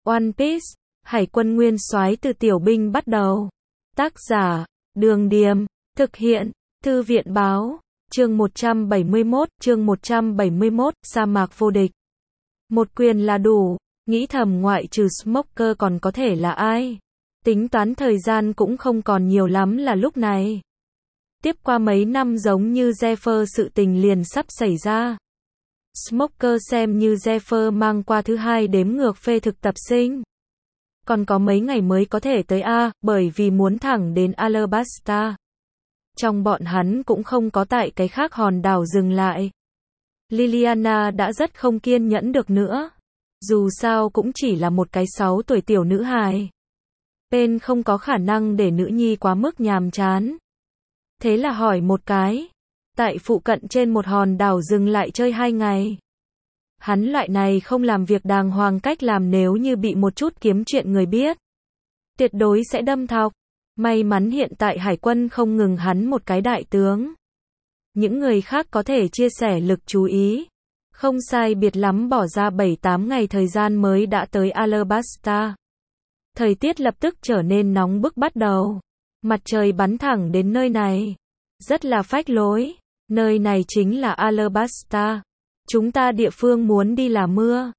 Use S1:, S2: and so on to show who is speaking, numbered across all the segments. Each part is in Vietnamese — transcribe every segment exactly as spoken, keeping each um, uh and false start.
S1: One Piece, Hải quân nguyên soái từ tiểu binh bắt đầu. Tác giả, Đường Điềm, thực hiện, Thư viện Báo, chương một trăm bảy mươi mốt, chương một trăm bảy mươi mốt, sa mạc vô địch. Một quyền là đủ, nghĩ thầm ngoại trừ Smoker còn có thể là ai. Tính toán thời gian cũng không còn nhiều lắm là lúc này. Tiếp qua mấy năm giống như Zephyr sự tình liền sắp xảy ra. Smoker xem như Zephyr mang qua thứ hai đếm ngược phê thực tập sinh. Còn có mấy ngày mới có thể tới A, bởi vì muốn thẳng đến Alabasta. Trong bọn hắn cũng không có tại cái khác hòn đảo dừng lại. Liliana đã rất không kiên nhẫn được nữa. Dù sao cũng chỉ là một cái sáu tuổi tiểu nữ hài. Pen không có khả năng để nữ nhi quá mức nhàm chán. Thế là hỏi một cái. Tại phụ cận trên một hòn đảo dừng lại chơi hai ngày. Hắn loại này không làm việc đàng hoàng cách làm nếu như bị một chút kiếm chuyện người biết. Tuyệt đối sẽ đâm thọc. May mắn hiện tại hải quân không ngừng hắn một cái đại tướng. Những người khác có thể chia sẻ lực chú ý. Không sai biệt lắm bỏ ra bảy tám ngày thời gian mới đã tới Alabasta. Thời tiết lập tức trở nên nóng bức bắt đầu. Mặt trời bắn thẳng đến nơi này. Rất là phách lối. Nơi này chính là Alabasta. Chúng ta địa phương muốn đi là mưa.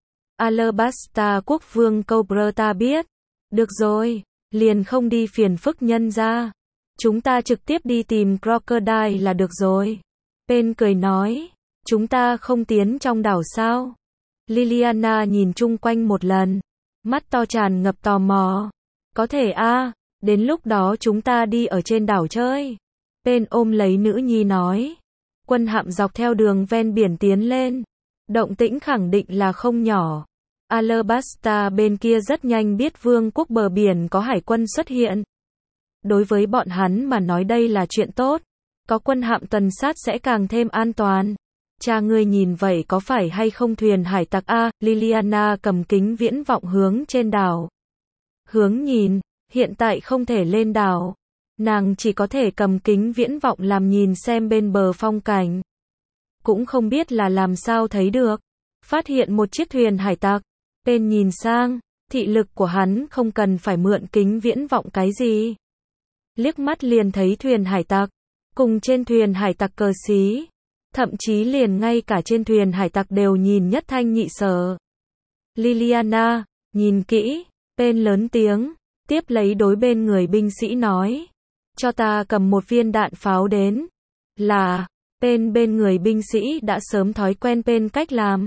S1: Alabasta quốc vương Cobra ta biết. Được rồi, liền không đi phiền phức nhân ra. Chúng ta trực tiếp đi tìm Crocodile là được rồi. Pen cười nói. Chúng ta không tiến trong đảo sao? Liliana nhìn chung quanh một lần. Mắt to tràn ngập tò mò. Có thể a, đến lúc đó chúng ta đi ở trên đảo chơi. Pen ôm lấy nữ nhi nói. Quân hạm dọc theo đường ven biển tiến lên. Động tĩnh khẳng định là không nhỏ. Alabasta bên kia rất nhanh biết vương quốc bờ biển có hải quân xuất hiện. Đối với bọn hắn mà nói đây là chuyện tốt. Có quân hạm tuần sát sẽ càng thêm an toàn. Cha ngươi nhìn vậy có phải hay không thuyền hải tặc a? Liliana cầm kính viễn vọng hướng trên đảo. Hướng nhìn, hiện tại không thể lên đảo. Nàng chỉ có thể cầm kính viễn vọng làm nhìn xem bên bờ phong cảnh. Cũng không biết là làm sao thấy được. Phát hiện một chiếc thuyền hải tặc. Pen nhìn sang, thị lực của hắn không cần phải mượn kính viễn vọng cái gì. Liếc mắt liền thấy thuyền hải tặc. Cùng trên thuyền hải tặc cờ xí. Thậm chí liền ngay cả trên thuyền hải tặc đều nhìn nhất thanh nhị sở. Liliana, nhìn kỹ. Pen lớn tiếng. Tiếp lấy đối bên người binh sĩ nói. Cho ta cầm một viên đạn pháo đến. Là, Pen bên người binh sĩ đã sớm thói quen Pen cách làm.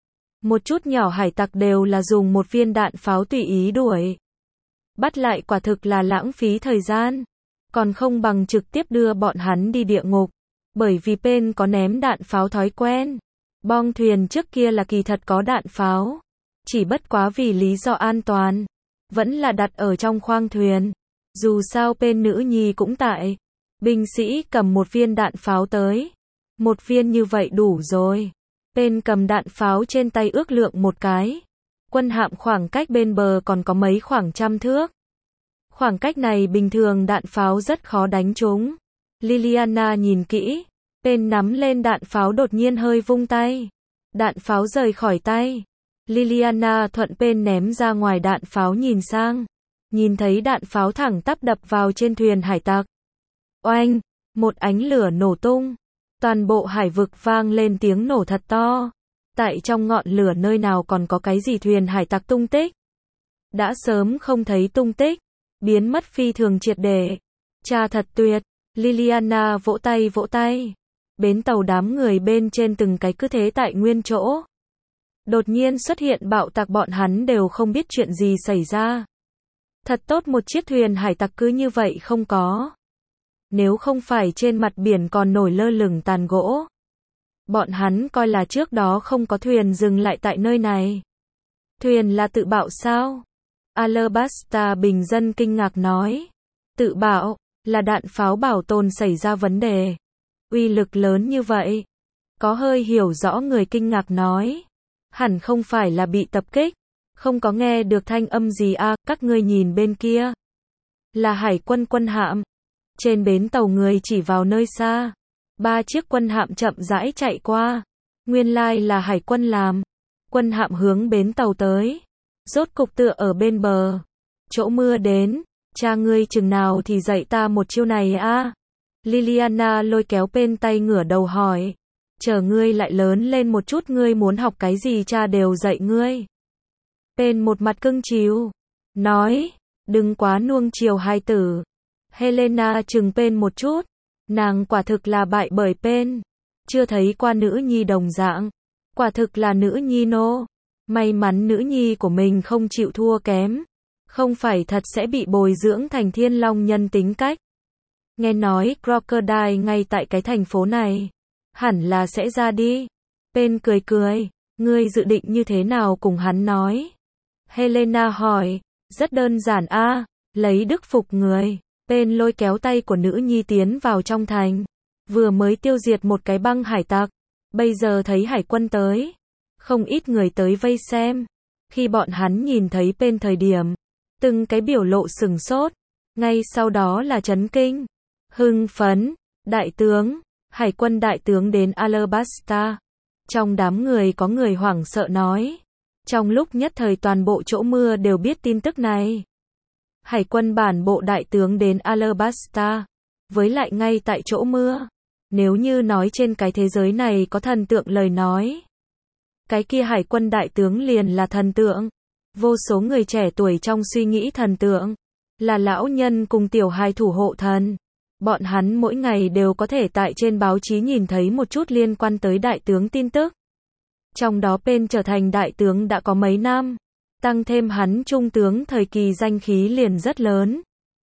S1: Một chút nhỏ hải tặc đều là dùng một viên đạn pháo tùy ý đuổi. Bắt lại quả thực là lãng phí thời gian. Còn không bằng trực tiếp đưa bọn hắn đi địa ngục. Bởi vì Pen có ném đạn pháo thói quen. Bong thuyền trước kia là kỳ thật có đạn pháo. Chỉ bất quá vì lý do an toàn. Vẫn là đặt ở trong khoang thuyền. Dù sao Pen nữ nhi cũng tại. Binh sĩ cầm một viên đạn pháo tới. Một viên như vậy đủ rồi. Pen cầm đạn pháo trên tay ước lượng một cái. Quân hạm khoảng cách bên bờ còn có mấy khoảng trăm thước. Khoảng cách này bình thường đạn pháo rất khó đánh trúng. Liliana nhìn kỹ. Pen nắm lên đạn pháo đột nhiên hơi vung tay. Đạn pháo rời khỏi tay. Liliana thuận Pen ném ra ngoài đạn pháo nhìn sang. Nhìn thấy đạn pháo thẳng tắp đập vào trên thuyền hải tặc. Oanh! Một ánh lửa nổ tung. Toàn bộ hải vực vang lên tiếng nổ thật to. Tại trong ngọn lửa nơi nào còn có cái gì thuyền hải tặc tung tích. Đã sớm không thấy tung tích. Biến mất phi thường triệt để. Cha thật tuyệt. Liliana vỗ tay vỗ tay. Bến tàu đám người bên trên từng cái cứ thế tại nguyên chỗ. Đột nhiên xuất hiện bạo tạc bọn hắn đều không biết chuyện gì xảy ra. Thật tốt một chiếc thuyền hải tặc cứ như vậy không có. Nếu không phải trên mặt biển còn nổi lơ lửng tàn gỗ. Bọn hắn coi là trước đó không có thuyền dừng lại tại nơi này. Thuyền là tự bạo sao? Alabasta bình dân kinh ngạc nói. Tự bạo, là đạn pháo bảo tồn xảy ra vấn đề. Uy lực lớn như vậy. Có hơi hiểu rõ người kinh ngạc nói. Hẳn không phải là bị tập kích. Không có nghe được thanh âm gì à, các ngươi nhìn bên kia. Là hải quân quân hạm. Trên bến tàu người chỉ vào nơi xa. Ba chiếc quân hạm chậm rãi chạy qua. Nguyên lai là hải quân làm. Quân hạm hướng bến tàu tới. rốt cục tựa ở bên bờ. Chỗ mưa đến, cha ngươi chừng nào thì dạy ta một chiêu này a? Liliana lôi kéo bên tay ngửa đầu hỏi. Chờ ngươi lại lớn lên một chút ngươi muốn học cái gì cha đều dạy ngươi. Bên một mặt cưng chiều, nói, đừng quá nuông chiều hài tử. Helena chừng Pen một chút, nàng quả thực là bại bởi Pen, chưa thấy qua nữ nhi đồng dạng, quả thực là nữ nhi nô. May mắn nữ nhi của mình không chịu thua kém, không phải thật sẽ bị bồi dưỡng thành thiên long nhân tính cách. Nghe nói Crocodile ngay tại cái thành phố này, hẳn là sẽ ra đi. Pen cười cười, ngươi dự định như thế nào cùng hắn nói? Helena hỏi, rất đơn giản a, lấy đức phục người. Pen lôi kéo tay của nữ nhi tiến vào trong thành, vừa mới tiêu diệt một cái băng hải tặc, bây giờ thấy hải quân tới, không ít người tới vây xem. Khi bọn hắn nhìn thấy Pen thời điểm, từng cái biểu lộ sừng sốt, ngay sau đó là chấn kinh, hưng phấn. Đại tướng, hải quân đại tướng đến Alabasta. Trong đám người có người hoảng sợ nói. Trong lúc nhất thời toàn bộ chỗ mưa đều biết tin tức này. Hải quân bản bộ đại tướng đến Alabasta, với lại ngay tại chỗ mưa. Nếu như nói trên cái thế giới này có thần tượng lời nói, cái kia hải quân đại tướng liền là thần tượng. Vô số người trẻ tuổi trong suy nghĩ thần tượng là lão nhân cùng tiểu hài thủ hộ thần. Bọn hắn mỗi ngày đều có thể tại trên báo chí nhìn thấy một chút liên quan tới đại tướng tin tức. Trong đó Pen trở thành đại tướng đã có mấy năm, tăng thêm hắn trung tướng thời kỳ danh khí liền rất lớn.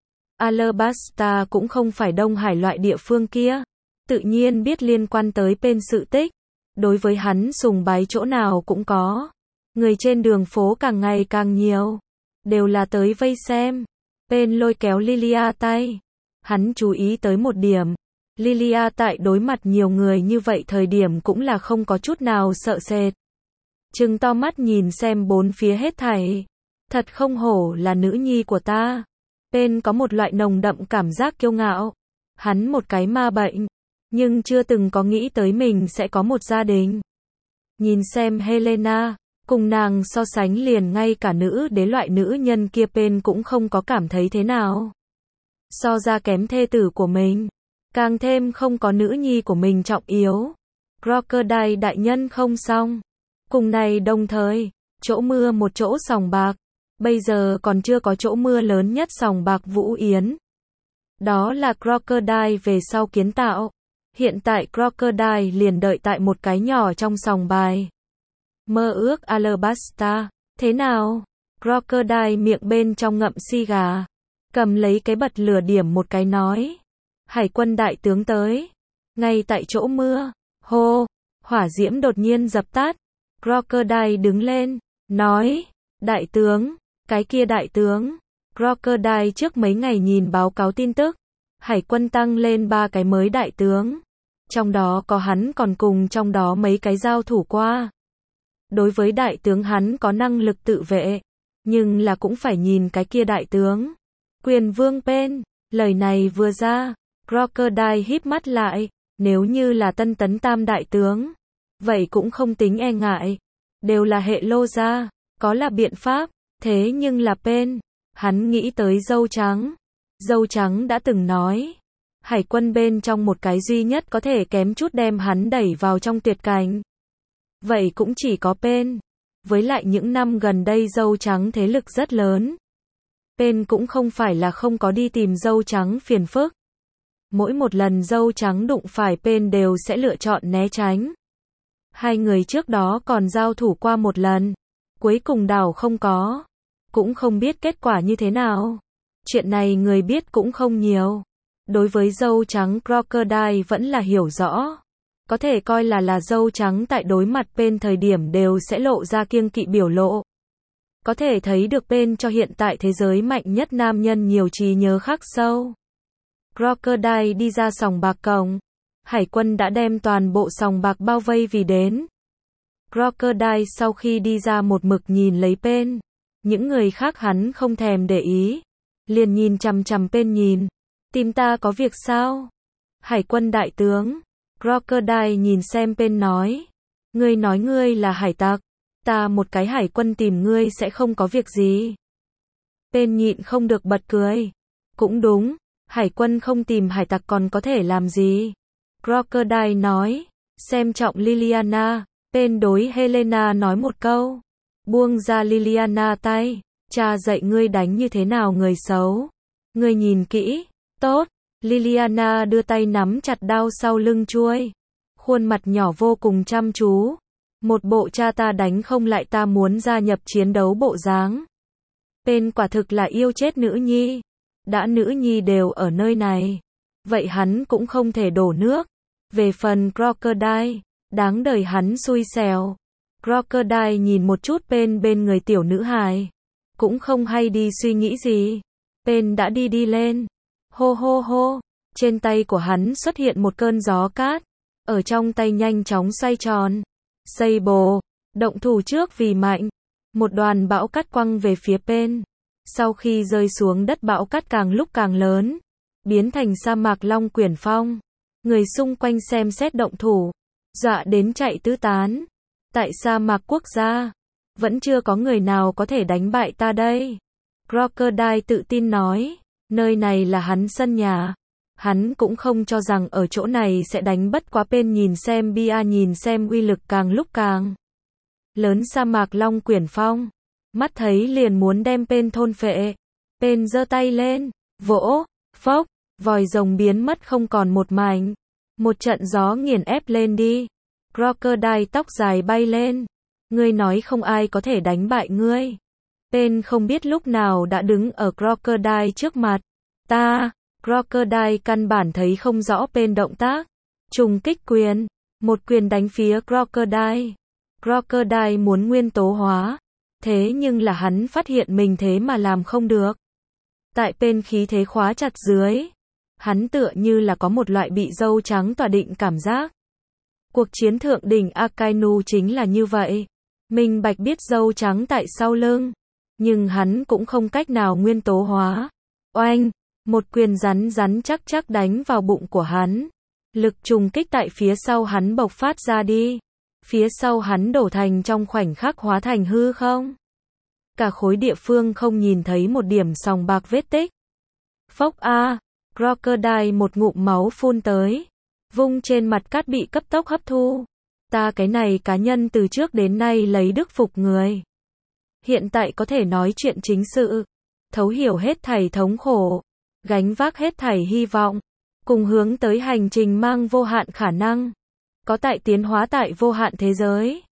S1: Alabasta cũng không phải Đông Hải loại địa phương kia, tự nhiên biết liên quan tới Pen sự tích. Đối với hắn sùng bái chỗ nào cũng có. Người trên đường phố càng ngày càng nhiều, đều là tới vây xem. Pen lôi kéo Lilia tay. Hắn chú ý tới một điểm, Lilia tại đối mặt nhiều người như vậy thời điểm cũng là không có chút nào sợ sệt. Trừng to mắt nhìn xem bốn phía hết thảy. Thật không hổ là nữ nhi của ta. Pen có một loại nồng đậm cảm giác kiêu ngạo. Hắn một cái ma bệnh, nhưng chưa từng có nghĩ tới mình sẽ có một gia đình. Nhìn xem Helena, cùng nàng so sánh liền ngay cả nữ đế loại nữ nhân kia Pen cũng không có cảm thấy thế nào. So ra kém thê tử của mình, càng thêm không có nữ nhi của mình trọng yếu. Crocodile đại nhân không xong. Cùng này đồng thời, chỗ mưa một chỗ sòng bạc, bây giờ còn chưa có chỗ mưa lớn nhất sòng bạc Vũ Yến. Đó là Crocodile về sau kiến tạo. Hiện tại Crocodile liền đợi tại một cái nhỏ trong sòng bài. Mơ ước Alabasta, thế nào? Crocodile miệng bên trong ngậm xi gà, cầm lấy cái bật lửa điểm một cái nói. Hải quân đại tướng tới. Ngay tại chỗ mưa, hô, hỏa diễm đột nhiên dập tắt. Crocodile đứng lên, nói, đại tướng, cái kia đại tướng. Crocodile trước mấy ngày nhìn báo cáo tin tức, hải quân tăng lên ba cái mới đại tướng. Trong đó có hắn còn cùng trong đó mấy cái giao thủ qua. Đối với đại tướng hắn có năng lực tự vệ, nhưng là cũng phải nhìn cái kia đại tướng. Quyền vương Pen, lời này vừa ra, Crocodile híp mắt lại, nếu như là tân tấn tam đại tướng, vậy cũng không tính e ngại, đều là hệ lô gia, có là biện pháp, thế nhưng là Pen, hắn nghĩ tới dâu trắng. Dâu trắng đã từng nói, hải quân bên trong một cái duy nhất có thể kém chút đem hắn đẩy vào trong tuyệt cảnh. Vậy cũng chỉ có Pen, với lại những năm gần đây dâu trắng thế lực rất lớn. Pen cũng không phải là không có đi tìm dâu trắng phiền phức. Mỗi một lần dâu trắng đụng phải Pen đều sẽ lựa chọn né tránh. Hai người trước đó còn giao thủ qua một lần, cuối cùng đảo không có, cũng không biết kết quả như thế nào. Chuyện này người biết cũng không nhiều. Đối với dâu trắng Crocodile vẫn là hiểu rõ. Có thể coi là là dâu trắng tại đối mặt Pen thời điểm đều sẽ lộ ra kiêng kỵ biểu lộ. Có thể thấy được Pen cho hiện tại thế giới mạnh nhất nam nhân nhiều trí nhớ khắc sâu. Crocodile đi ra sòng bạc cổng. Hải quân đã đem toàn bộ sòng bạc bao vây vì đến. Crocodile sau khi đi ra một mực nhìn lấy Pen. Những người khác hắn không thèm để ý. Liền nhìn chằm chằm Pen nhìn. Tìm ta có việc sao? Hải quân đại tướng. Crocodile nhìn xem Pen nói. Ngươi nói ngươi là hải tặc. Ta một cái hải quân tìm ngươi sẽ không có việc gì. Tên nhịn không được bật cười. Cũng đúng, hải quân không tìm hải tặc còn có thể làm gì? Crocodile nói, xem trọng Liliana. Tên đối Helena nói một câu. Buông ra Liliana tay. Cha dạy ngươi đánh như thế nào người xấu. Ngươi nhìn kỹ. Tốt. Liliana đưa tay nắm chặt đao sau lưng chuôi. Khuôn mặt nhỏ vô cùng chăm chú. Một bộ cha ta đánh không lại ta muốn gia nhập chiến đấu bộ dáng. Tên quả thực là yêu chết nữ nhi. Đã nữ nhi đều ở nơi này. Vậy hắn cũng không thể đổ nước. Về phần Crocodile, đáng đời hắn xui xẻo. Crocodile nhìn một chút bên bên người tiểu nữ hài. Cũng không hay đi suy nghĩ gì. Tên đã đi đi lên. Hô hô hô. Trên tay của hắn xuất hiện một cơn gió cát. Ở trong tay nhanh chóng xoay tròn. Sable, động thủ trước vì mạnh. Một đoàn bão cát quăng về phía Pen. Sau khi rơi xuống đất bão cát càng lúc càng lớn. Biến thành sa mạc long quyển phong. Người xung quanh xem xét động thủ. Dọa đến chạy tứ tán. Tại sa mạc quốc gia. Vẫn chưa có người nào có thể đánh bại ta đây. Crocodile tự tin nói. Nơi này là hắn sân nhà. Hắn cũng không cho rằng ở chỗ này sẽ đánh bất quá Pen nhìn xem bia nhìn xem uy lực càng lúc càng lớn sa mạc long quyển phong. Mắt thấy liền muốn đem Pen thôn phệ. Pen giơ tay lên. Vỗ. Phốc. Vòi rồng biến mất không còn một mảnh. Một trận gió nghiền ép lên đi. Crocodile tóc dài bay lên. Ngươi nói không ai có thể đánh bại ngươi. Pen không biết lúc nào đã đứng ở Crocodile trước mặt. Ta. Crocodile căn bản thấy không rõ Pen động tác. Trùng kích quyền. Một quyền đánh phía Crocodile. Crocodile muốn nguyên tố hóa. Thế nhưng là hắn phát hiện mình thế mà làm không được. Tại Pen khí thế khóa chặt dưới. Hắn tựa như là có một loại bị dâu trắng tỏa định cảm giác. Cuộc chiến thượng đỉnh Akainu chính là như vậy. Minh bạch biết dâu trắng tại sau lưng. Nhưng hắn cũng không cách nào nguyên tố hóa. Oanh! Một quyền rắn rắn chắc chắc đánh vào bụng của hắn. Lực trùng kích tại phía sau hắn bộc phát ra đi. Phía sau hắn đổ thành trong khoảnh khắc hóa thành hư không. Cả khối địa phương không nhìn thấy một điểm sòng bạc vết tích. Phốc a, Crocodile một ngụm máu phun tới. Vung trên mặt cát bị cấp tốc hấp thu. Ta cái này cá nhân từ trước đến nay lấy đức phục người. Hiện tại có thể nói chuyện chính sự. Thấu hiểu hết thảy thống khổ. Gánh vác hết thảy hy vọng. Cùng hướng tới hành trình mang vô hạn khả năng. Có tại tiến hóa tại vô hạn thế giới.